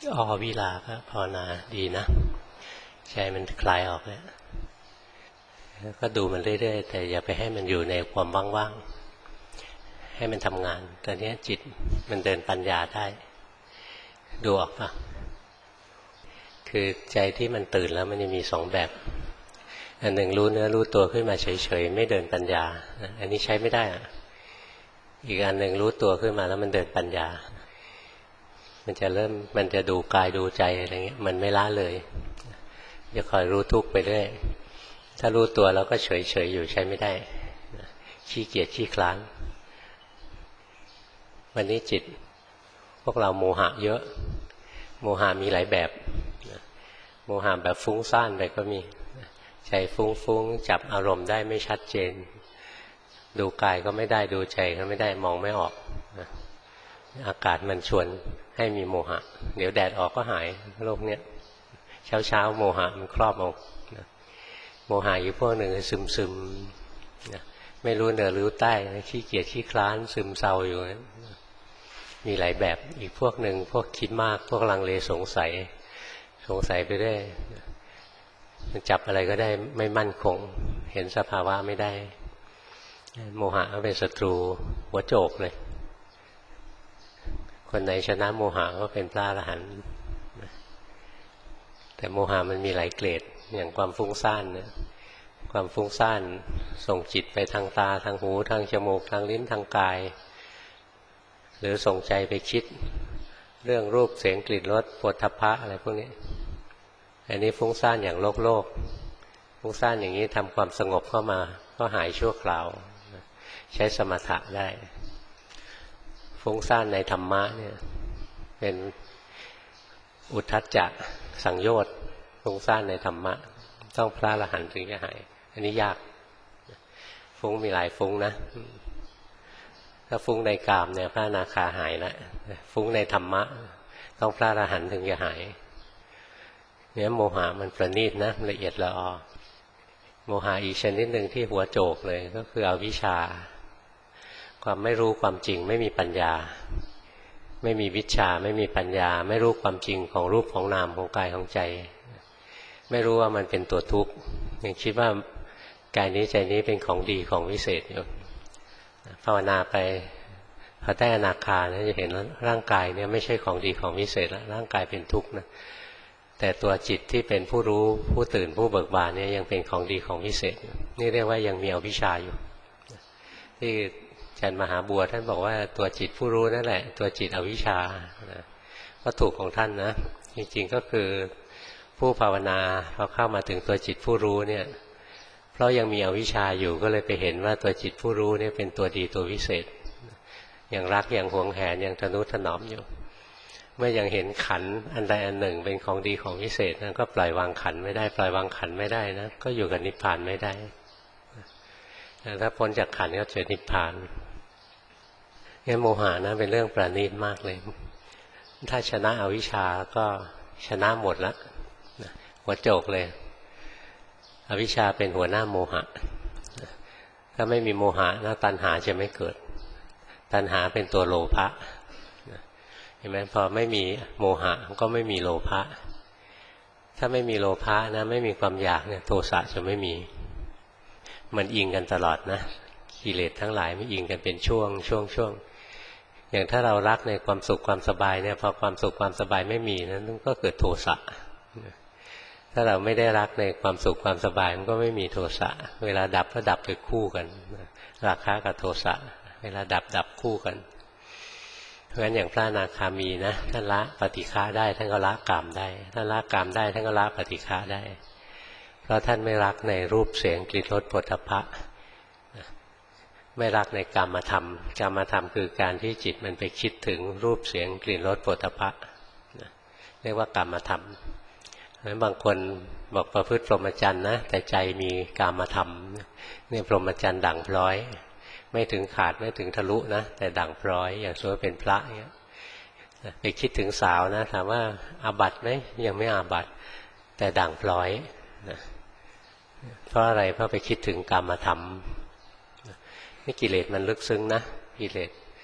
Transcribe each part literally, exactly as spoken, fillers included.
อ๋อวิลาก็ภาวนาดีนะใจมันคลายออกแล้วแล้วก็ดูมันเรื่อยๆแต่อย่าไปให้มันอยู่ในความว่างๆให้มันทำงานตอนนี้จิตมันเดินปัญญาได้ดูออกปะคือใจที่มันตื่นแล้วมันจะมีสองแบบอันหนึ่งรู้เนื้อรู้ตัวขึ้นมาเฉยๆไม่เดินปัญญาอันนี้ใช้ไม่ได้อะอีกอันหนึ่งรู้ตัวขึ้นมาแล้วมันเดินปัญญามันจะเริ่มมันจะดูกายดูใจอะไรเงี้ยมันไม่ละเลยจะคอยรู้ทุกข์ไปเรื่อยถ้ารู้ตัวแล้วก็เฉยๆอยู่ใช้ไม่ได้ขี้เกียจขี้คลานวันนี้จิตพวกเราโมหะเยอะโมหะมีหลายแบบโมหะแบบฟุ้งซ่านไปก็มีใจฟุ้งๆจับอารมณ์ได้ไม่ชัดเจนดูกายก็ไม่ได้ดูใจก็ไม่ได้มองไม่ออกอากาศมันชวนให้มีโมหะเดี๋ยวแดดออกก็หายโลกเนี้ยเช้าเช้าโมหะมันครอบเอาโมหะอยู่พวกหนึ่งซึมซึมไม่รู้เหนือรู้ใต้ขี้เกียจขี้คลานซึมเศร้าอยู่มีหลายแบบอีกพวกหนึ่งพวกคิดมากพวกลังเลสงสัยสงสัยไปได้มันจับอะไรก็ได้ไม่มั่นคงเห็นสภาวะไม่ได้โมหะก็เป็นศัตรูหัวโจกเลยคนไหนชนะโมหะก็เป็นพระอรหันต์แต่โมหะมันมีหลายเกรดอย่างความฟุ้งซ่านเนี่ยความฟุ้งซ่านส่งจิตไปทางตาทางหูทางจมูกทางลิ้นทางกายหรือส่งใจไปคิดเรื่องรูปเสียงกลิ่นรสโผฏฐัพพะอะไรพวกนี้อันนี้ฟุ้งซ่านอย่างโลกโลกฟุ้งซ่านอย่างนี้ทำความสงบเข้ามาก็หายชั่วคราวใช้สมถะได้ฟุ้งซ่านในธรรมะเนี่ยเป็นอุทธัจจะสังโยชน์ฟุ้งซ่านในธรรมะต้องพระอรหันต์ถึงจะหายอันนี้ยากฟุ้งมีหลายฟุ้งนะถ้าฟุ้งในกามเนี่ยพระอนาคาหายแล้วฟุ้งในธรรมะต้องพระอรหันต์ถึงจะหายเนี่ยโมหะมันประณีตนะละเอียดละออโมหะอีกชนิดหนึ่งที่หัวโจกเลยก็คืออวิชชาความไม่รู้ความจริงไม่มีปัญญาไม่มีวิชาไม่มีปัญญาไม่รู้ความจริงของรูปของนามของกายของใจไม่รู้ว่ามันเป็นตัวทุกข์ยังคิดว่ากายนี้ใจนี้เป็นของดีของวิเศษอยู่ภาวนาไปพอได้อนาคาเนี่ยจะเห็นร่างกายเนี่ยไม่ใช่ของดีของวิเศษแล้วร่างกายเป็นทุกข์นะแต่ตัวจิตที่เป็นผู้รู้ผู้ตื่นผู้เบิกบานเนี่ยยังเป็นของดีของวิเศษนี่เรียกว่ายังมีอวิชชาอยู่ที่อาจารย์มหาบัวท่านบอกว่าตัวจิตผู้รู้นั่นแหละตัวจิตอวิชชาก็ถูกของท่านนะจริงๆก็คือผู้ภาวนาพอเข้ามาถึงตัวจิตผู้รู้เนี่ยเพราะยังมีอวิชชาอยู่ก็เลยไปเห็นว่าตัวจิตผู้รู้เนี่ยเป็นตัวดีตัววิเศษอย่างรักอย่างหวงแหนอย่างทนุถนอมอยู่เมื่อยังเห็นขันธ์อันใดอันหนึ่งเป็นของดีของวิเศษนั้นก็ปล่อยวางขันธ์ไม่ได้ปล่อยวางขันธ์ไม่ได้นะก็อยู่กับนิพพานไม่ได้ถ้าพ้นจากขันธ์ก็เจอนิพพานงั้นโมหะนะเป็นเรื่องประณีตมากเลยถ้าชนะอวิชชาก็ชนะหมดแล้วหัวโจกเลยอวิชชาเป็นหัวหน้าโมหะถ้าไม่มีโมหะนะตัณหาจะไม่เกิดตัณหาเป็นตัวโลภะเห็นไหมพอไม่มีโมหะก็ไม่มีโลภะถ้าไม่มีโลภะนะไม่มีความอยากเนี่ยโทสะจะไม่มีมันอิงกันตลอดนะกิเลสทั้งหลายไม่อิงกันเป็นช่วงช่วงช่วงอย่างถ้าเรารักในความสุขความสบายเนี่ยพอความสุขความสบายไม่มีนั้นก็เกิดโทสะถ้าเราไม่ได้รักในความสุขความสบายมันก็ไม่มีโทสะเวลาดับก็ดับไปคู่กันราคะกับโทสะเวลาดับดับคู่กันเพราะฉะนั้นอย่างพระอนาคามีนะท่านละปฏิฆะได้ท่านก็ละกามได้ท่านละกามได้ท่านก็ละปฏิฆะได้เพราะท่านไม่รักในรูปเสียงกลิ่นรสโผฏฐัพพะไม่รักในกามธรรมกามธรรมคือการที่จิตมันไปคิดถึงรูปเสียงกลิ่นรสโผฏฐัพพะเรียกว่ากามธรรมเพราะฉะนั้นบางคนบอกประพฤติพรหมจรรย์นะแต่ใจมีกามธรรมเนี่ยพรหมจรรย์ด่างพร้อยไม่ถึงขาดไม่ถึงทะลุนะแต่ด่างพร้อยอย่างสมมติเป็นพระเนี่ยไปคิดถึงสาวนะถามว่าอาบัติไหมยังไม่อาบัติแต่ด่างพร้อยนะเพราะอะไรเพราะไปคิดถึงกามธรรมนี่กิเลสมันลึกซึ้งนะกิเลส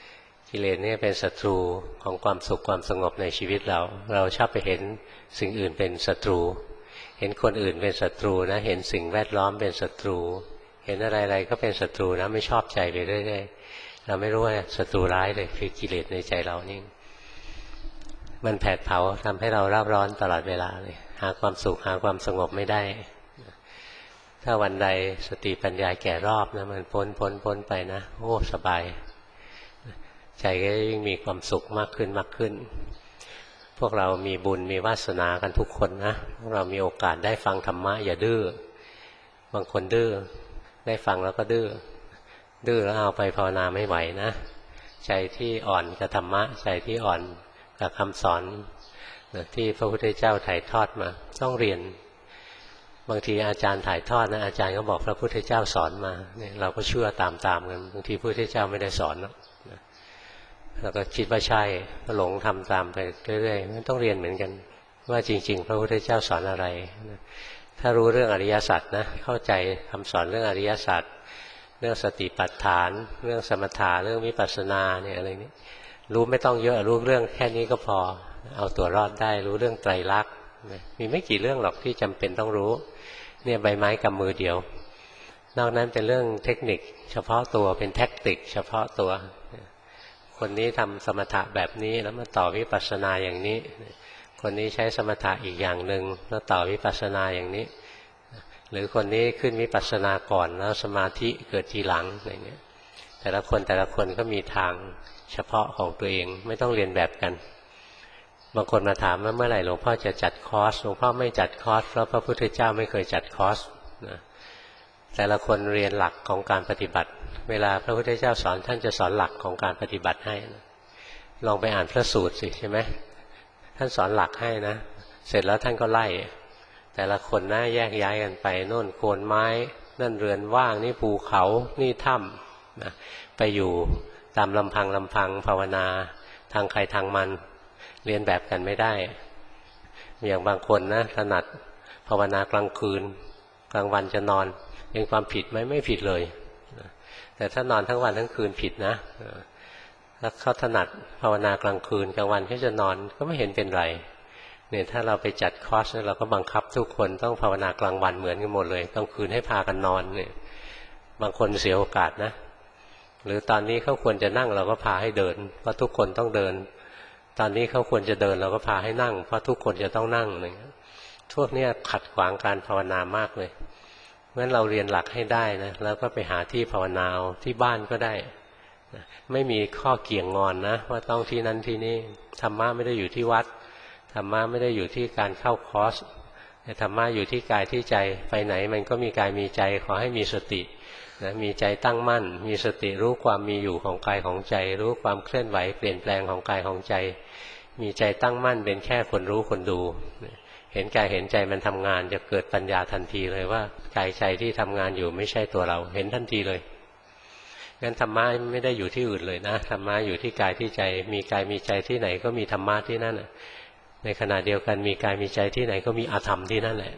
กิเลสนี่เป็นศัตรูของความสุขความสงบในชีวิตเราเราชอบไปเห็นสิ่งอื่นเป็นศัตรูเห็นคนอื่นเป็นศัตรูนะเห็นสิ่งแวดล้อมเป็นศัตรูเห็นอะไรๆก็เป็นศัตรูนะไม่ชอบใจไปเรื่อยๆเราไม่รู้ว่าศัตรูร้ายเลยคือกิเลสในใจเรานี่มันแผดเผาทำให้เราร่าร้อนตลอดเวลาเลยหาความสุขหาความสงบไม่ได้ถ้าวันใดสติปัญญาแก่รอบนะมันพ้นพ้นพ้นไปนะโอ้สบายใจก็ยิ่งมีความสุขมากขึ้นมากขึ้นพวกเรามีบุญมีวาสนากันทุกคนนะพวกเรามีโอกาสได้ฟังธรรมะอย่าดื้อบางคนดื้อได้ฟังแล้วก็ดื้อดื้อแล้วเอาไปภาวนาไม่ไหวนะใจที่อ่อนกับธรรมะใจที่อ่อนกับคำสอนที่พระพุทธเจ้าถ่ายทอดมาต้องเรียนบางทีอาจารย์ถ่ายทอดนะอาจารย์ก็บอกพระพุทธเจ้าสอนมาเนี่ยเราก็เชื่อตามๆกันบางทีพระพุทธเจ้าไม่ได้สอนนะเราก็คิดว่าใช่ก็หลงทำตามไปเรื่อยๆมันต้องเรียนเหมือนกันว่าจริงๆพระพุทธเจ้าสอนอะไรถ้ารู้เรื่องอริยสัจนะเข้าใจคำสอนเรื่องอริยสัจเรื่องสติปัฏฐานเรื่องสมถะเรื่องวิปัสสนาเนี่ยอะไรนี้รู้ไม่ต้องเยอะรู้เรื่องแค่นี้ก็พอเอาตัวรอดได้รู้เรื่องไตรลักษณ์มีไม่กี่เรื่องหรอกที่จำเป็นต้องรู้เนี่ยใบไม้กำมือเดียวนอกนั้นเป็นเรื่องเทคนิคเฉพาะตัวเป็นแท็กติกเฉพาะตัวคนนี้ทำสมถะแบบนี้แล้วมาต่อวิปัสสนาอย่างนี้คนนี้ใช้สมถะอีกอย่างหนึ่งแล้วต่อวิปัสสนาอย่างนี้หรือคนนี้ขึ้นวิปัสสนาก่อนแล้วสมาธิเกิดทีหลังอะไรเงี้ยแต่ละคนแต่ละคนก็มีทางเฉพาะของตัวเองไม่ต้องเรียนแบบกันบางคนมาถามว่าเมื่อไหร่หลวงพ่อจะจัดคอร์สหลวงพ่อไม่จัดคอร์สเพราะพระพุทธเจ้าไม่เคยจัดคอร์สนะแต่ละคนเรียนหลักของการปฏิบัติเวลาพระพุทธเจ้าสอนท่านจะสอนหลักของการปฏิบัติให้นะลองไปอ่านพระสูตรสิใช่ไหมท่านสอนหลักให้นะเสร็จแล้วท่านก็ไล่แต่ละคนนะแยกย้ายกันไปโน่นโคนไม้นั่นเรือนว่างนี่ภูเขานี่ถ้ำนะไปอยู่ตามลำพังลำพังภาวนาทางใครทางมันเรียนแบบกันไม่ได้อย่างบางคนนะถนัดภาวนากลางคืนกลางวันจะนอนเป็นความผิดไหมไม่ผิดเลยแต่ถ้านอนทั้งวันทั้งคืนผิดนะถ้าเขาถนัดภาวนากลางคืนกลางวันเขาจะนอนก็ไม่เห็นเป็นไรเนี่ยถ้าเราไปจัดคอร์สเราก็บังคับทุกคนต้องภาวนากลางวันเหมือนกันหมดเลยกลางคืนให้พากันนอนเนี่ยบางคนเสียโอกาสนะหรือตอนนี้เขาควรจะนั่งเราก็พาให้เดินเพราะทุกคนต้องเดินตอนนี้เขาควรจะเดินเราก็พาให้นั่งเพราะทุกคนจะต้องนั่งอะไรเงี้ยพวกนี้ขัดขวางการภาวนามากเลยเพราะฉะนั้นเราเรียนหลักให้ได้นะแล้วก็ไปหาที่ภาวนาที่บ้านก็ได้ไม่มีข้อเกี่ยงงอนนะว่าต้องที่นั้นที่นี่ธรรมะไม่ได้อยู่ที่วัดธรรมะไม่ได้อยู่ที่การเข้าคอร์สแต่ธรรมะอยู่ที่กายที่ใจไปไหนมันก็มีกายมีใจขอให้มีสตินะมีใจตั้งมั่นมีสติรู้ความมีอยู่ของกายของใจรู้ความเคลื่อนไหวเปลี่ยนแปลงของกายของใจมีใจตั้งมั่นเป็นแค่คนรู้คนดูเห็นกายเห็นใจมันทำงานจะเกิดปัญญาทันทีเลยว่ากายใจที่ทำงานอยู่ไม่ใช่ตัวเราเห็นทันทีเลยงั้นธรรมะไม่ได้อยู่ที่อื่นเลยนะธรรมะอยู่ที่กายที่ใจมีกายมีใจที่ไหนก็มีธรรมะที่นั่นในขณะเดียวกันมีกายมีใจที่ไหนก็มีอาธรรมที่นั่นแหละ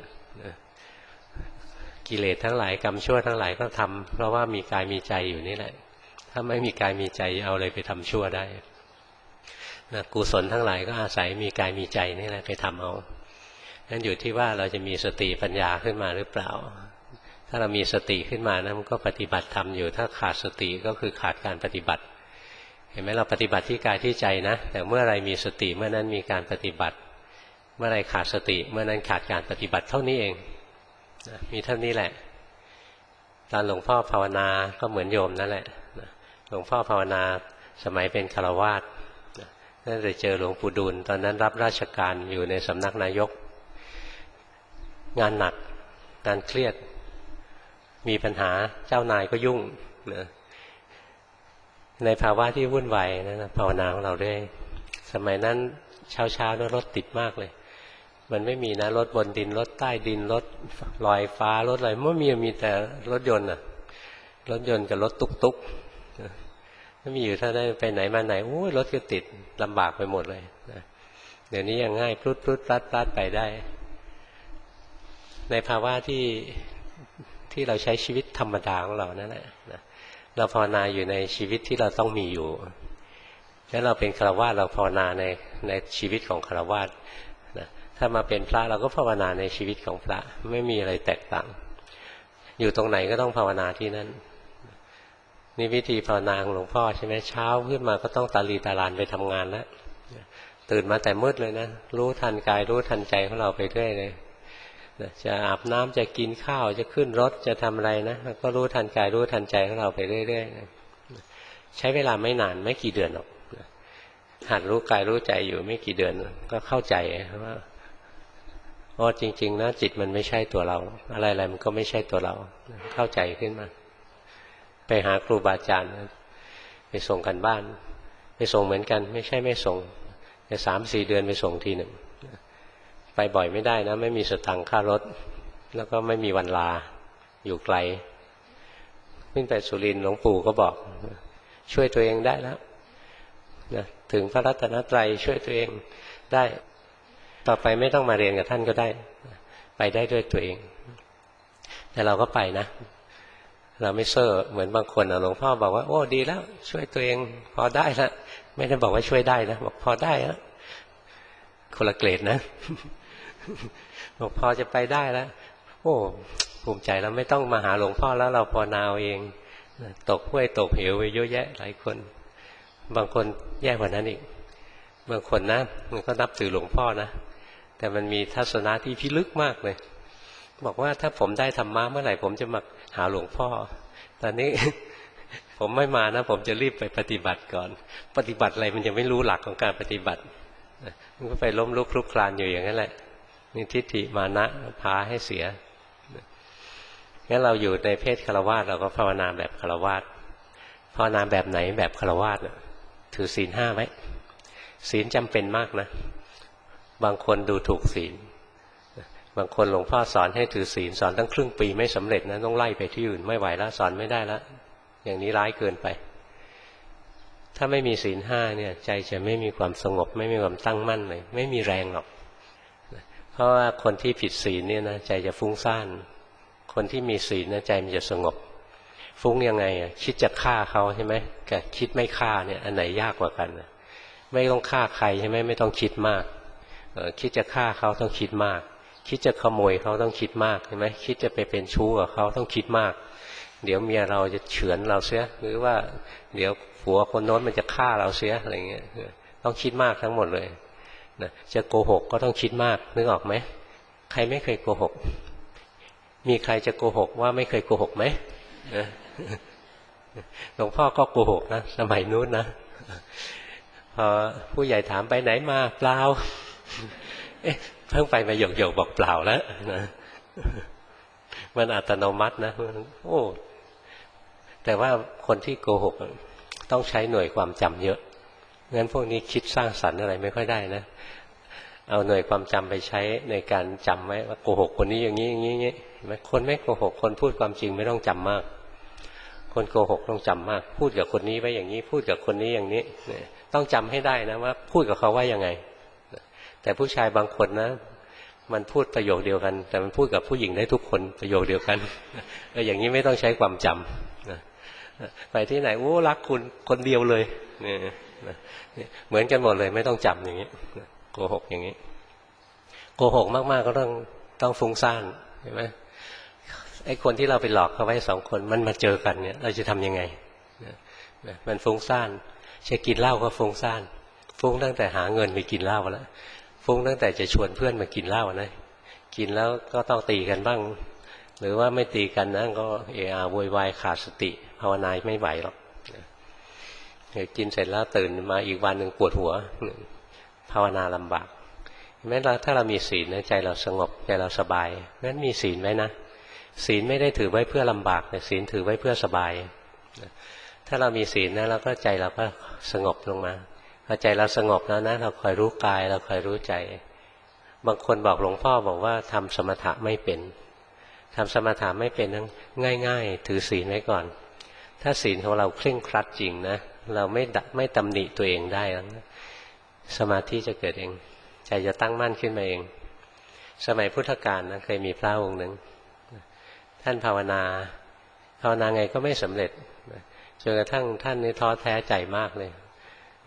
กิเลสทั้งหลายกรรมชั่วทั้งหลายก็ทำเพราะว่ามีกายมีใจอยู่นี่แหละถ้าไม่มีกายมีใจเอาอะไรไปทำชั่วได้นะกุศลทั้งหลายก็อาศัยมีกายมีใจนี่แหละไปทำเอานั่นอยู่ที่ว่าเราจะมีสติปัญญาขึ้นมาหรือเปล่าถ้าเรามีสติขึ้นมานะมันก็ปฏิบัติธรรมอยู่ถ้าขาดสติก็คือขาดการปฏิบัติเห็นไหมเราปฏิบัติที่กายที่ใจนะแต่เมื่อไรมีสติเมื่อนั้นมีการปฏิบัติเมื่อไรขาดสติเมื่อนั้นขาดการปฏิบัติเท่านี้เองมีเท่านี้แหละตอนหลวงพ่อภาวนาก็เหมือนโยมนั่นแหละหลวงพ่อภาวนาสมัยเป็นฆราวาสนั่นเลยเจอหลวงปู่ดูลตอนนั้นรับราชการอยู่ในสำนักนายกงานหนักงานเครียดมีปัญหาเจ้านายก็ยุ่งนะในภาวะที่วุ่นวายนะภาวนาของเราด้วยสมัยนั้นเช้าเช้ารถติดมากเลยมันไม่มีนะรถบนดินรถใต้ดินรถลอยฟ้ารถอะไรไม่มีมีแต่รถยนต์อะรถยนต์กับรถตุ๊กตุ๊กไม่มีอยู่ถ้าได้ไปไหนมาไหนโอ้ยรถก็ติดลำบากไปหมดเลยนะเดี๋ยวนี้ยังง่ายพลุดพลุดพลัดพลัดไปได้ในภาวะที่ที่เราใช้ชีวิตธรรมดาของเรานั่นแหละนะเราภาวนาอยู่ในชีวิตที่เราต้องมีอยู่ถ้าเราเป็นฆราวาสเราภาวนาในในชีวิตของฆราวาสนะถ้ามาเป็นพระเราก็ภาวนาในชีวิตของพระไม่มีอะไรแตกต่างอยู่ตรงไหนก็ต้องภาวนาที่นั่นนี่วิธีภาวนาของหลวงพ่อใช่ไหมเช้าขึ้นมาก็ต้องตาลีตาลานไปทำงานแล้วตื่นมาแต่มืดเลยนะรู้ทันกายรู้ทันใจของเราไปเรื่อยเลยจะอาบน้ำจะกินข้าวจะขึ้นรถจะทำอะไรนะก็รู้ทันกายรู้ทันใจของเราไปเรื่อยๆใช้เวลาไม่นานไม่กี่เดือนหรอกหัดรู้กายรู้ใจอยู่ไม่กี่เดือนก็เข้าใจว่าอ๋อจริงๆนะจิตมันไม่ใช่ตัวเราอะไรๆมันก็ไม่ใช่ตัวเราเข้าใจขึ้นมาไปหาครูบาอาจารย์ไปส่งกันบ้านไปส่งเหมือนกันไม่ใช่ไม่ส่งแต่สามสี่เดือนไปส่งทีหนึ่งไปบ่อยไม่ได้นะไม่มีสตังค์ค่ารถแล้วก็ไม่มีวันลาอยู่ไกลขึ้นไปสุรินทร์หลวงปู่ก็บอกช่วยตัวเองได้แล้วนะถึงพระรัตนตรัยช่วยตัวเองได้ต่อไปไม่ต้องมาเรียนกับท่านก็ได้ไปได้ด้วยตัวเองแต่เราก็ไปนะเราไม่เซ่อเหมือนบางคนหลวงพ่อบอกว่าโอ้ดีแล้วช่วยตัวเองพอได้แล้วไม่ได้บอกว่าช่วยได้นะบอกพอได้แล้วคนละเกรดนะบอกพอจะไปได้แล้วโอ้ภูมิใจแล้วไม่ต้องมาหาหลวงพ่อแล้วเราภาวนาเองตกห้วยตกเหวไปเยอะแยะหลายคนบางคนแย่กว่านั้นอีกบางคนนะมันก็นับถือหลวงพ่อนะแต่มันมีทัศนะที่พิลึกมากเลยบอกว่าถ้าผมได้ธรรมะเมื่อไหร่ผมจะมาหาหลวงพ่อตอนนี้ผมไม่มานะผมจะรีบไปปฏิบัติก่อนปฏิบัติอะไรมันยังไม่รู้หลักของการปฏิบัติมันก็ไปล้มลุกคลุกคลานอยู่อย่างนั้นแหละนี่ทิฏฐิมานะพาให้เสียงั้นเราอยู่ในเพศฆราวาสเราก็ภาวนาแบบฆราวาสภาวนาแบบไหนแบบฆราวาสถือศีลห้าไว้ศีลจำเป็นมากนะบางคนดูถูกศีลบางคนหลวงพ่อสอนให้ถือศีลสอนตั้งครึ่งปีไม่สำเร็จนะต้องไล่ไปที่อื่นไม่ไหวแล้วสอนไม่ได้แล้วอย่างนี้ร้ายเกินไปถ้าไม่มีศีลห้าเนี่ยใจจะไม่มีความสงบไม่มีความตั้งมั่นเลยไม่มีแรงหรอกเพราะว่าคนที่ผิดศีลเนี่ยนะใจจะฟุ้งซ่านคนที่มีศีลนะใจมันจะสงบฟุ้งยังไงอ่ะคิดจะฆ่าเขาใช่ไหมกับคิดไม่ฆ่าเนี่ยอันไหนยากกว่ากันไม่ต้องฆ่าใครใช่ไหมไม่ต้องคิดมากคิดจะฆ่าเขาต้องคิดมากคิดจะขโมยเขาต้องคิดมากใช่ไหมคิดจะไปเป็นชู้กับเขาต้องคิดมากเดี๋ยวเมียเราจะเฉือนเราเสียหรือว่าเดี๋ยวผัวคนโน้นมันจะฆ่าเราเสียอะไรเงี้ยต้องคิดมากทั้งหมดเลยนะจะโกหกก็ต้องคิดมากนึกออกไหมใครไม่เคยโกหกมีใครจะโกหกว่าไม่เคยโกหกไหมหลวงพ่อก็โกหกนะสมัยนู้นนะพอผู้ใหญ่ถามไปไหนมาเปล่าเอ๊ะเพิ่งไปมาหยกหยกบอกเปล่าแล้วนะมันอัตโนมัตินะโอ้แต่ว่าคนที่โกหกต้องใช้หน่วยความจำเยอะงั้นพวกนี้คิดสร้างสรรค์อะไรไม่ค่อยได้นะเอาหน่วยความจำไปใช้ในการจำไว้ว่าโกหกคนนี้อย่างนี้อย่างนี้อย่างนี้คนไม่โกหกคนพูดความจริงไม่ต้องจำมากคนโกหกต้องจำมากพูดกับคนนี้ไว้อย่างนี้พูดกับคนนี้อย่างนี้ต้องจำให้ได้นะว่าพูดกับเขาว่ายังไงแต่ผู้ชายบางคนนะมันพูดประโยคเดียวกันแต่มันพูดกับผู้หญิงได้ทุกคนประโยคเดียวกันอย่างนี้ไม่ต้องใช้ความจำไปที่ไหนโอ้รักคุณคนเดียวเลยเนี่ยเหมือนกันหมดเลยไม่ต้องจำอย่างนี้โกหกอย่างนี้โกหกมากๆก็ต้องต้องฟุ้งซ่านเห็นไหมไอ้คนที่เราไปหลอกเขาไว้สองคนมันมาเจอกันเนี่ยเราจะทำยังไงมันฟุ้งซ่านจะกินเหล้าก็ฟุ้งซ่านฟุ้งตั้งแต่หาเงินไปกินเหล้าแล้วฟุ้งตั้งแต่จะชวนเพื่อนมากินเหล้านะกินแล้วก็ต้องตีกันบ้างหรือว่าไม่ตีกันนะก็เอะอะโวยวายขาดสติภาวนาไม่ไหวหรอกเดี๋ยวกินเสร็จแล้วตื่นมาอีกวันหนึ่งปวดหัวภาวนาลำบากแม้เราถ้าเรามีศีลนะใจเราสงบใจเราสบายนั้นมีศีลไว้นะศีลไม่ได้ถือไว้เพื่อลำบากแต่ศีลถือไว้เพื่อสบายถ้าเรามีศีลนะแล้วก็ใจเราก็สงบลงมาพอใจเราสงบแล้วนะเราคอยรู้กายเราคอยรู้ใจบางคนบอกหลวงพ่อบอกว่าทำสมถะไม่เป็นทำสมถะไม่เป็นนั้นง่ายๆถือศีลไว้ก่อนถ้าศีลของเราเคร่งครัดจริงนะเราไม่ไม่ตำหนิตัวเองได้แล้วสมาธิจะเกิดเองใจจะตั้งมั่นขึ้นมาเองสมัยพุทธกาลนะเคยมีพระองค์หนึ่งท่านภาวนาภาวนาไงก็ไม่สำเร็จจนกระทั่งท่านนี่ท้อแท้ใจมากเลย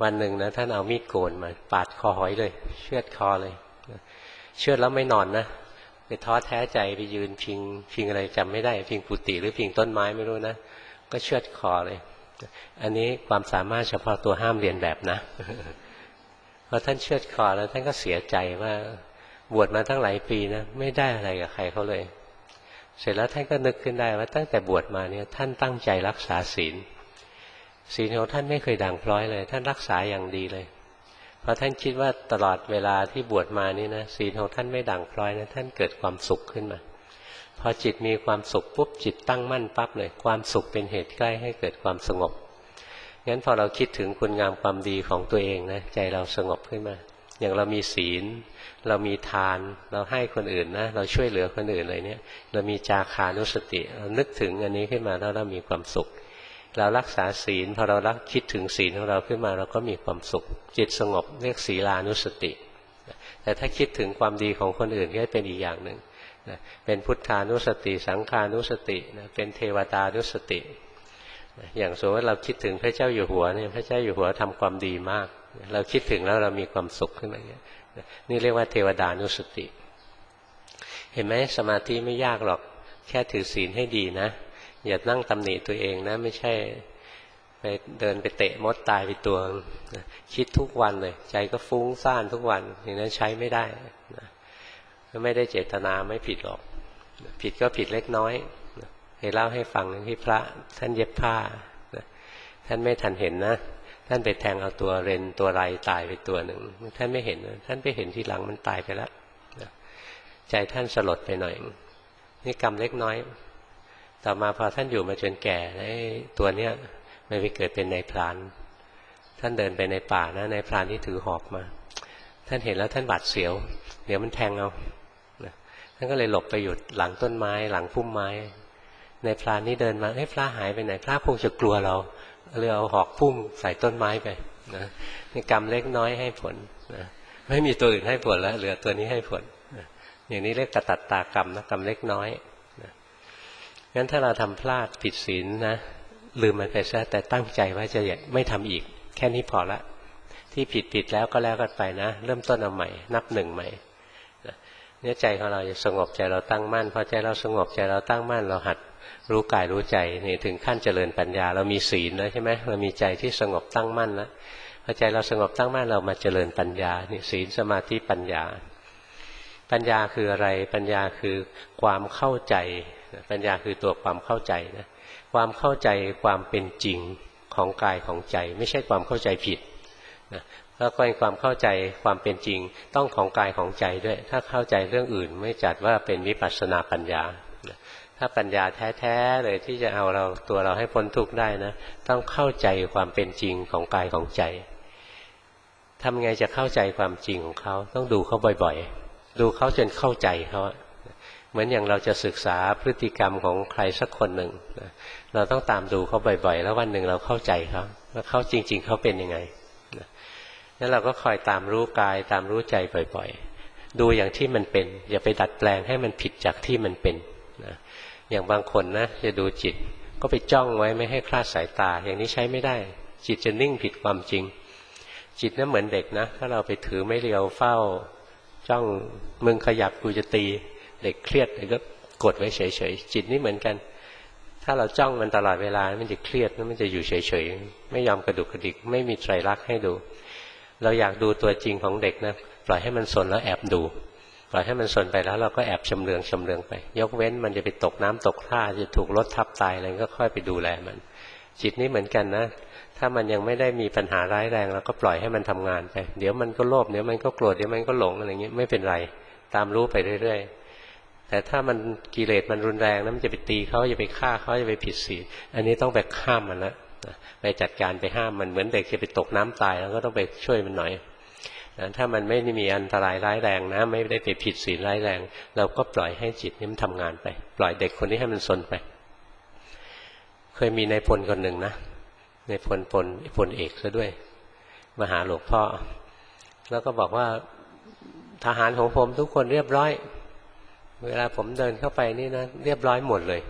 วันหนึ่งนะท่านเอามีดโกนมาปาดคอหอยเลยเชือดคอเลยเชือดแล้วไม่นอนนะไปท้อแท้ใจไปยืนพิงพิงอะไรจำไม่ได้พิงกุฏิหรือพิงต้นไม้ไม่รู้นะก็เชือดคอเลยอันนี้ความสามารถเฉพาะตัวห้ามเรียนแบบนะพอท่านเชือดคอแล้วท่านก็เสียใจว่าบวชมาตั้งหลายปีนะไม่ได้อะไรกับใครเขาเลยเสร็จแล้วท่านก็นึกขึ้นได้ว่าตั้งแต่บวชมาเนี่ยท่านตั้งใจรักษาศีลศีลของท่านไม่เคยด่างพร้อยเลยท่านรักษาอย่างดีเลยเพราะท่านคิดว่าตลอดเวลาที่บวชมานี่นะศีลของท่านไม่ด่างพร้อยนะท่านเกิดความสุขขึ้นมาพอจิตมีความสุขปุ๊บจิตตั้งมั่นปั๊บเลยความสุขเป็นเหตุใกล้ให้เกิดความสงบงั้นพอเราคิดถึงคุณงามความดีของตัวเองนะใจเราสงบขึ้นมาอย่างเรามีศีลเรามีทานเราให้คนอื่นนะเราช่วยเหลือคนอื่นเลยเนี่ยเรามีจาคานุสติเรานึกถึงอันนี้ขึ้นมาแล้วเรามีความสุขเรารักษาศีลพอเรารักคิดถึงศีลของเราขึ้นมาเราก็มีความสุขจิตสงบเรียกศีลานุสติแต่ถ้าคิดถึงความดีของคนอื่นก็เป็นอีกอย่างหนึ่งเป็นพุทธานุสติสังฆานุสติเป็นเทวตานุสติอย่างสมมติว่าเราคิดถึงพระเจ้าอยู่หัวเนี่ยพระเจ้าอยู่หัวทำความดีมากเราคิดถึงแล้วเรามีความสุขขึ้นมาเนี่ยนี่เรียกว่าเทวดานุสติเห็นไหมสมาธิไม่ยากหรอกแค่ถือศีลให้ดีนะอย่านั่งตำหนิตัวเองนะไม่ใช่ไปเดินไปเตะมดตายไปตัวคิดทุกวันเลยใจก็ฟุ้งซ่านทุกวันอย่างนั้นใช้ไม่ได้นะไม่ได้เจตนาไม่ผิดหรอกผิดก็ผิดเล็กน้อยเคยเล่าให้ฟังที่พระท่านเย็บผ้าท่านไม่ทันเห็นนะท่านไปแทงเอาตัวเรนตัวไรตายไปตัวหนึ่งท่านไม่เห็นท่านไปเห็นทีหลังมันตายไปแล้วใจท่านสลดไปหน่อยนี่กรรมเล็กน้อยต่อมาพอท่านอยู่มาจนแก่ไอ้ตัวเนี้ยมันไปเกิดเป็นนายพรานท่านเดินไปในป่านะนายพรานที่ถือหอกมาท่านเห็นแล้วท่านบาดเสียวเดี๋ยวมันแทงเอาท่านก็เลยหลบไปอยู่หลังต้นไม้หลังพุ่มไม้นายพรานนี่เดินมาเฮ้ยพระหายไปไหนพระคงจะกลัวเราเลยเอาหอกพุ่มใส่ต้นไม้ไปนะนี่กรรมเล็กน้อยให้ผลนะไม่มีตัวอื่นให้ผลแล้วเหลือตัวนี้ให้ผลนะอย่างนี้เรียกกตัตตากรรมนะกรรมเล็กน้อยนะงั้นถ้าเราทำพลาดผิดศีลนะลืมมันไปซะแต่ตั้งใจว่าจะไม่ทำอีกแค่นี้พอละที่ผิดผิดแล้วก็แล้วกันไปนะเริ่มต้นเอาใหม่นับหนึ่งใหม่นะเนี่ยใจของเราจะสงบใจเราตั้งมั่นพอใจเราสงบใจเราตั้งมั่นเราหัดรู้กายรู้ใจนี่ถึงขั้นเจริญปัญญาเรามีศีลแล้วใช่ไหมเรามีใจที่สงบตั้งมั่นแล้วพอใจเราสงบตั้งมั่นเรามาเจริญปัญญานี่ศีลสมาธิปัญญาปัญญาคืออะไรปัญญาคือความเข้าใจปัญญาคือตัวความเข้าใจนะความเข้าใจความเป็นจริงของกายของใจไม่ใช่ความเข้าใจผิดนะแล้วก็ความเข้าใจความเป็นจริงต้องของกายของใจด้วยถ้าเข้าใจเรื่องอื่นไม่จัดว่าเป็นวิปัสสนาปัญญาถ้าปัญญาแท้ๆเลยที่จะเอาเราตัวเราให้พ้นทุกข์ได้นะต้องเข้าใจความเป็นจริงของกายของใจทำไงจะเข้าใจความจริงของเขาต้องดูเขาบ่อยๆดูเขาจนเข้าใจเขาเหมือนอย่างเราจะศึกษาพฤติกรรมของใครสักคนหนึ่งเราต้องตามดูเขาบ่อยๆแล้ววันหนึ่งเราเข้าใจเขาว่าเขาจริงๆเขาเป็นยังไงแล้วเราก็คอยตามรู้กายตามรู้ใจบ่อยๆดูอย่างที่มันเป็นอย่าไปดัดแปลงให้มันผิดจากที่มันเป็นนะอย่างบางคนนะจะดูจิตก็ไปจ้องไว้ไม่ให้คลาดสายตาอย่างนี้ใช้ไม่ได้จิตจะนิ่งผิดความจริงจิตนั้นเหมือนเด็กนะถ้าเราไปถือไม้เรียวเฝ้าจ้องมึงขยับกูจะตีเด็กเครียดเด็กก็กดไว้เฉยๆจิตนี่เหมือนกันถ้าเราจ้องมันตลอดเวลามันจะเครียดมันจะอยู่เฉยๆไม่ยอมกระดุกกระดิกไม่มีไตรลักษณ์ให้ดูเราอยากดูตัวจริงของเด็กนะปล่อยให้มันสนแล้วแอบดูปล่อยให้มันสนไปแล้วเราก็แอบชำเลืองชำเลืองไปยกเว้นมันจะไปตกน้ำตกท่าจะถูกรถทับตายอะไรก็ค่อยไปดูแลมันจิตนี้เหมือนกันนะถ้ามันยังไม่ได้มีปัญหาร้ายแรงเราก็ปล่อยให้มันทำงานไปเดี๋ยวมันก็โลภเดี๋ยวมันก็โกรธเดี๋ยวมันก็หลงอะไรอย่างนี้ไม่เป็นไรตามรู้ไปเรื่อยๆแต่ถ้ามันกิเลสมันรุนแรงนะมันจะไปตีเขาจะไปฆ่าเขาจะไปผิดศีลอันนี้ต้องไปห้ามมันละไปจัดการไปห้ามมันเหมือนเด็กจะไปตกน้ำตายแล้วก็ต้องไปช่วยมันหน่อยถ้ามันไม่ได้มีอันตรายร้ายแรงนะไม่ได้ไปผิดศีลร้ายแรงเราก็ปล่อยให้จิตนี้มันทำงานไปปล่อยเด็กคนนี้ให้มันสนไปเคยมีนายพลคนหนึ่งนะนายพลพลพลเอกซะด้วยมาหาหลวงพ่อแล้วก็บอกว่าทหารของผมทุกคนเรียบร้อยเวลาผมเดินเข้าไปนี่นะเรียบร้อยหมดเลย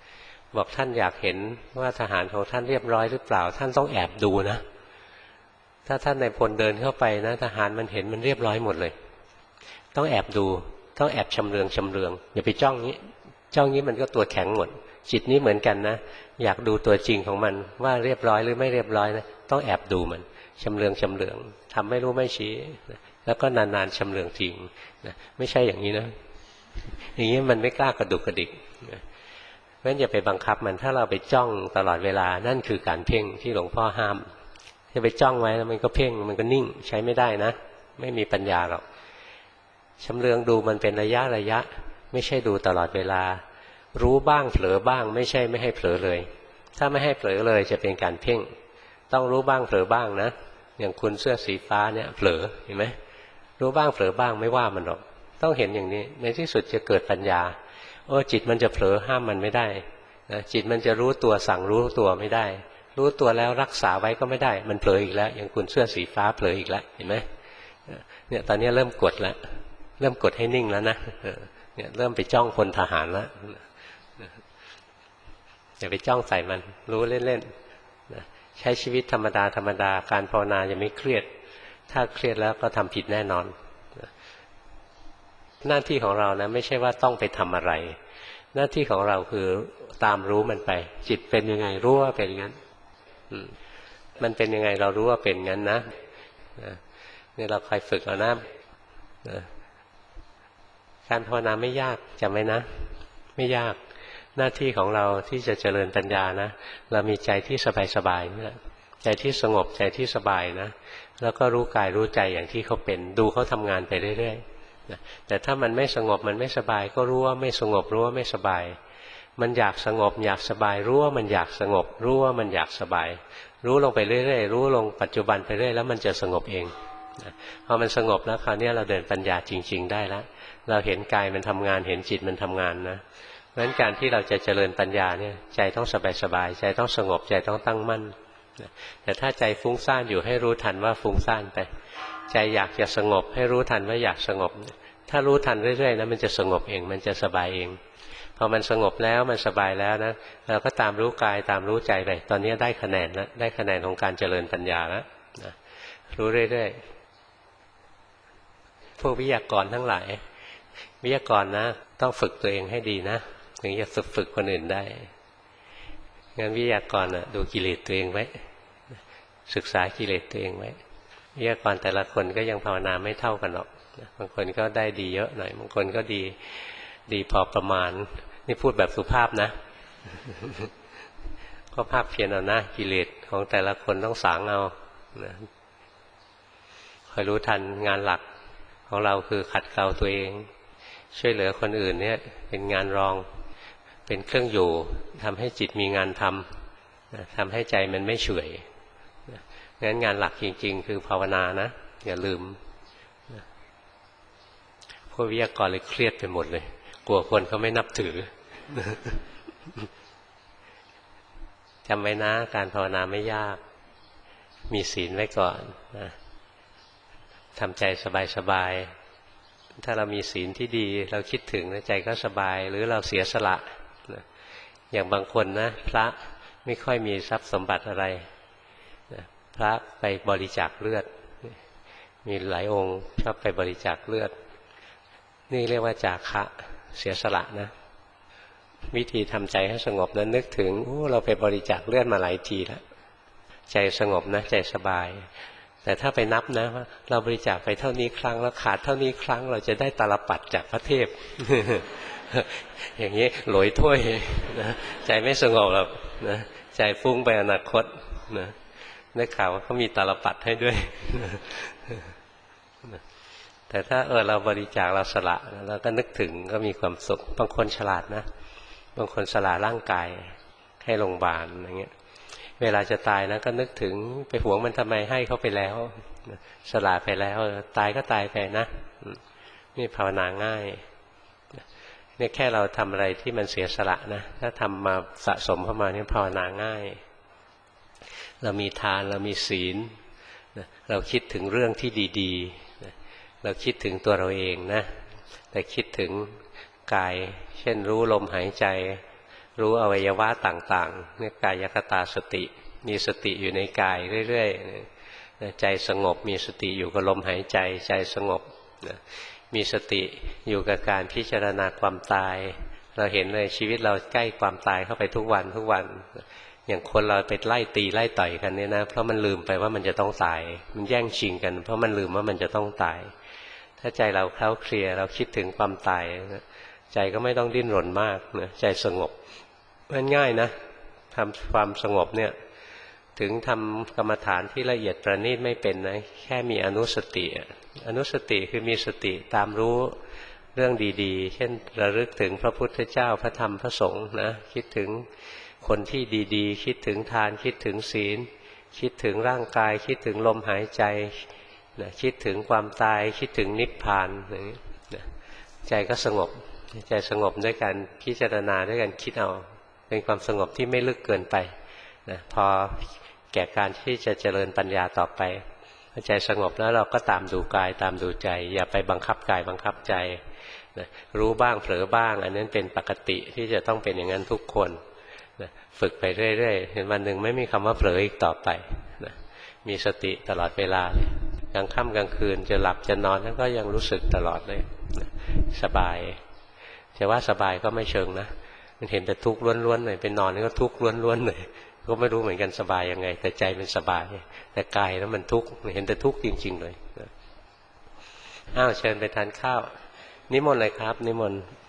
บอกท่านอยากเห็นว่าทหารของท่านเรียบร้อยหรือเปล่าท่านต้องแอบดูนะถ้าท่านนายพลเดินเข้าไปนะทหารมันเห็นมันเรียบร้อยหมดเลยต้องแอบดูต้องแอบชำเลืองชำเลืองอย่าไปจ้องนี้จ้องนี้มันก็ตัวแข็งหมดจิตนี้เหมือนกันนะอยากดูตัวจริงของมันว่าเรียบร้อยหรือไม่เรียบร้อยนะต้องแอบดูมันชำเลืองชำเลืองทำไม่รู้ไม่ชี้แล้วก็นานๆชำเลืองจริงนะไม่ใช่อย่างนี้นะอย่างนี้มันไม่กล้ากระดุกกระดิกนะเพราะฉะนั้นอย่าไปบังคับมันถ้าเราไปจ้องตลอดเวลานั่นคือการเพ่งที่หลวงพ่อห้ามจะไปจ้องไว้แล้วมันก็เพ่งมันก็นิ่งใช้ไม่ได้นะไม่มีปัญญาหรอกชำเลืองดูมันเป็นระยะระยะไม่ใช่ดูตลอดเวลารู้บ้างเผลอบ้างไม่ใช่ไม่ให้เผลอเลยถ้าไม่ให้เผลอเลยจะเป็นการเพ่งต้องรู้บ้างเผลอบ้างนะอย่างคุณเสื้อสีฟ้าเนี่ยเผลอเห็นไหมรู้บ้างเผลอบ้างไม่ว่ามันหรอกต้องเห็นอย่างนี้ในที่สุดจะเกิดปัญญาโอ้จิตมันจะเผลอห้ามมันไม่ได้นะจิตมันจะรู้ตัวสั่งรู้ตัวไม่ได้รู้ตัวแล้วรักษาไว้ก็ไม่ได้มันเผลออีกแล้วอย่างคุณเสื้อสีฟ้าเผลออีกแล้วเห็นไหมเนี่ยตอนนี้เริ่มกดแล้วเริ่มกดให้นิ่งแล้วนะเนี่ยเริ่มไปจ้องพลทหารแล้วอย่าไปจ้องใส่มันรู้เล่นๆใช้ชีวิตธรรมดาธรรมดาการภาวนาจะไม่เครียดถ้าเครียดแล้วก็ทำผิดแน่นอนหน้าที่ของเรานะไม่ใช่ว่าต้องไปทำอะไรหน้าที่ของเราคือตามรู้มันไปจิตเป็นยังไงรู้ว่าเป็นงั้นมันเป็นยังไงเรารู้ว่าเป็นงั้นนะนี่เราคอยฝึกเอานะการภาวนาไม่ยากจำไว้นะไม่ยากหน้าที่ของเราที่จะเจริญปัญญานะเรามีใจที่สบายๆนี่แหละใจที่สงบใจที่สบายนะแล้วก็รู้กายรู้ใจอย่างที่เขาเป็นดูเขาทำงานไปเรื่อยๆนะแต่ถ้ามันไม่สงบมันไม่สบายก็รู้ว่าไม่สงบรู้ว่าไม่สบายมันอยากสงบอยากสบายรู้ว่ามันอยากสงบรู้ว่ามันอยากสบายรู้ลงไปเรื่อยๆรู้ลงปัจจุบันไปเรื่อยแล้วมันจะสงบเองนะพอมันสงบแล้วคราวนี้เราเดินปัญญาจริงๆได้แล้วเราเห็นกายมันทำงานเห็นจิตมันทำงานนะเพราะฉะนั้นการที่เราจะเจริญปัญญาเนี่ยใจต้องสบายๆใจต้องสงบใจต้องตั้งมั่นแต่ถ้าใจฟุ้งซ่านอยู่ให้รู้ทันว่าฟุ้งซ่านไปใจอยากจะสงบให้รู้ทันว่าอยากสงบถ้ารู้ทันเรื่อยๆนะมันจะสงบเองมันจะสบายเองพอมันสงบแล้วมันสบายแล้วนะเราก็ตามรู้กายตามรู้ใจไปตอนนี้ได้คะแนนแล้วได้คะแนนของการเจริญปัญญาแล้วนะรู้เรื่อยๆพวกวิทยากรทั้งหลายวิทยากรนะต้องฝึกตัวเองให้ดีนะถึงจะฝึกฝึกคนอื่นได้งั้นวิทยากรนะดูกิเลสตัวเองไว้ศึกษากิเลสตัวเองไว้วิทยากรแต่ละคนก็ยังภาวนาไม่เท่ากันหรอกบางคนก็ได้ดีเยอะหน่อยบางคนก็ดีดีพอประมาณนี่พูดแบบสุภาพนะก็ภาพเพียรเอานะกิเลสของแต่ละคนต้องสางเอานะคอยรู้ทันงานหลักของเราคือขัดเกลาตัวเองช่วยเหลือคนอื่นเนี่ยเป็นงานรองเป็นเครื่องอยู่ทำให้จิตมีงานทำทำให้ใจมันไม่เฉื่อยงั้นงานหลักจริงๆคือภาวนานะอย่าลืมพวกวิทยากรเลยเครียดไปหมดเลยกลัวคนเขาไม่นับถือจำไว้นะการภาวนาไม่ยากมีศีลไว้ก่อนนะทำใจสบายๆถ้าเรามีศีลที่ดีเราคิดถึงใจก็สบายหรือเราเสียสละนะอย่างบางคนนะพระไม่ค่อยมีทรัพย์สมบัติอะไรนะพระไปบริจาคเลือดมีหลายองค์ชอบไปบริจาคเลือดนี่เรียกว่าจาคะเสียสละนะวิธีทำใจให้สงบนั้นนึกถึงโอ้เราไปบริจาคเลือดมาหลายทีแล้วใจสงบนะใจสบายแต่ถ้าไปนับนะว่าเราบริจาคไปเท่านี้ครั้งแล้วขาดเท่านี้ครั้งเราจะได้ตาลปัดจากพระเทพ อย่างนี้โหลอยถ้วยนะใจไม่สงบหรอกนะใจฟุ้งไปอนาคตนะได้ข่าวว่าเขามีตาลปัดให้ด้วย แต่ถ้าเออเราบริจาคเราสละเราก็นึกถึงก็มีความสุขบางคนฉลาดนะบางคนสละร่างกายให้โรงพยาบาลอย่างเงี้ยเวลาจะตายนะก็นึกถึงไปหวงมันทำไมให้เขาไปแล้วสละไปแล้วตายก็ตายไปนะนี่ภาวนาง่ายนี่แค่เราทำอะไรที่มันเสียสละนะถ้าทำมาสะสมเข้ามานี่ภาวนาง่ายเรามีทานเรามีศีลเราคิดถึงเรื่องที่ดีๆเราคิดถึงตัวเราเองนะแต่คิดถึงกายเช่นรู้ลมหายใจรู้อวัยวะต่างๆเนี่ยกายคตาสติมีสติอยู่ในกายเรื่อยใจสงบมีสติอยู่กับลมหายใจใจสงบมีสติอยู่กับการพิจารณาความตายเราเห็นเลยชีวิตเราใกล้ความตายเข้าไปทุกวันทุกวันอย่างคนเราไปไล่ตีไล่ต่อยกันเนี่ยนะเพราะมันลืมไปว่ามันจะต้องตายมันแย่งชิงกันเพราะมันลืมว่ามันจะต้องตายถ้าใจเราเคล้าเคลียเราคิดถึงความตายใจก็ไม่ต้องดิ้นรนมากนะใจสงบมันง่ายนะทำความสงบเนี่ยถึงทำกรรมฐานที่ละเอียดประณีตไม่เป็นนะแค่มีอนุสติอนุสติคือมีสติตามรู้เรื่องดีๆเช่นระลึกถึงพระพุทธเจ้าพระธรรมพระสงฆ์นะคิดถึงคนที่ดีๆคิดถึงทานคิดถึงศีลคิดถึงร่างกายคิดถึงลมหายใจนะคิดถึงความตายคิดถึงนิพพานนะใจก็สงบใจสงบด้วยการพิจารณาด้วยการคิดเอาเป็นความสงบที่ไม่ลึกเกินไปนะพอแก่การที่จะเจริญปัญญาต่อไปใจสงบแล้วเราก็ตามดูกายตามดูใจอย่าไปบังคับกายบังคับใจนะรู้บ้างเผลอบ้างอันนั้นเป็นปกติที่จะต้องเป็นอย่างนั้นทุกคนนะฝึกไปเรื่อยๆเห็นวันหนึ่งไม่มีคำว่าเผลออีกต่อไปนะมีสติตลอดเวลาเลยกลางค่ำกลางคืนจะหลับจะนอนแล้วก็ยังรู้สึกตลอดเลยนะสบายจะว่าสบายก็ไม่เชิงนะมันเห็นแต่ทุกข์ล้วนๆเลยเป็นนอนนี่ก็ทุกข์ล้วนๆเลยก็ไม่รู้เหมือนกันสบายยังไงแต่ใจมันสบายแต่กายแล้วมันทุกข์เห็นแต่ทุกข์จริงๆเลยอ้าวเชิญไปทานข้าวนิมนต์เลยครับนิมนต์